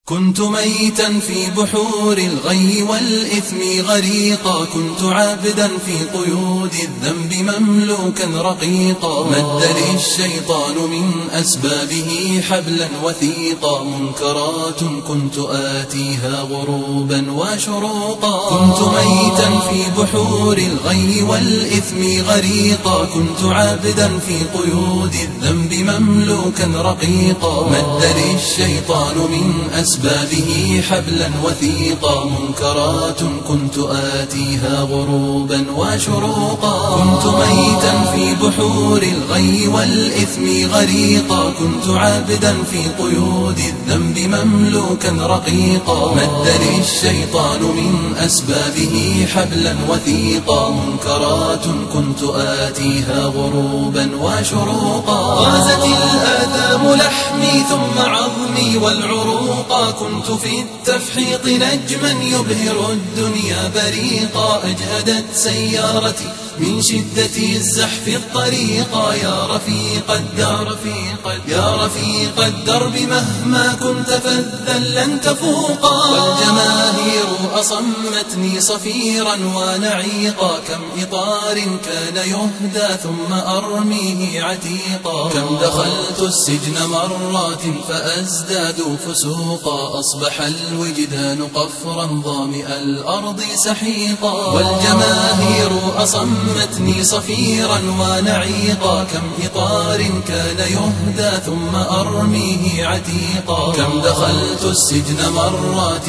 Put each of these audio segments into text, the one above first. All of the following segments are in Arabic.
كنت ميتا في بحور الغي والإثم غريقا، كنت عابدا في قيود الذنب مملوكا رقيقا. مد لي الشيطان من أسبابه حبلا وثيقا، منكرات كنت آتيها غروبا وشروقا. كنت ميتا في بحور الغي والإثم غريقا، كنت عابدا في قيود الذنب مملوكا رقيقا. مد لي الشيطان من أسبابه حبلا وثيقا، منكرات كنت آتيها غروبا وشروقا. كنت ميتا في بحور الغي والإثم غريقا، كنت عابدا في قيود الذنب مملوكا رقيقا. مد لي الشيطان من أسبابه حبلا وثيقا، منكرات كنت آتيها غروبا وشروقا. غازت الآثام لحمي ثم عظمي والعروقا، كنت في التفحيط نجما يبهر الدنيا بريقا. أجهدت سيارتي من شدة الزحف الطريقا، يا رفيق الدار يا رفيق الدرب مهما كنت فذا لن تفوقا. والجماهير أصمتني صفيرا ونعيقا، كم إطار كان يهدى ثم أرميه عتيقا. كم دخلت السجن مرات فأزداد فسوقا، أصبح الوجدان قفرا ظامئ الأرض سحيقا. والجماهير أصمتني صفيرا ونعيقا، كم إطار كان يهدى ثم أرميه عتيقا. كم دخلت السجن مرات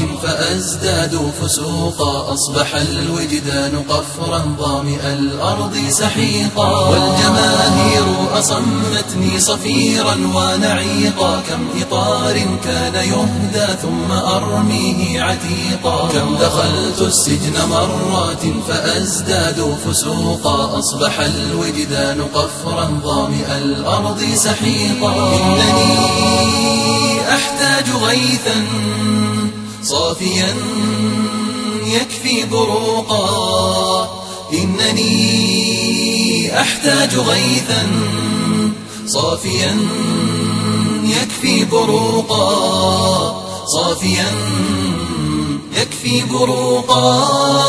فأزداد فسوقا، أصبح الوجدان قفرا ظامئ الأرض سحيقا. والجماهير أصمتني صفيرا ونعيقا، كم إطار كان يهدى ثم أرميه عتيقا. كم دخلت السجن مرات فأزداد فسوقا، أصبح الوجدان قفرا ظامئ الأرض سحيقا. إنني أحتاج غيثا صافيا يكفي بروقا. إنني أحتاج غيثا صافيا يكفي بروقا، صافيا يكفي بروقا.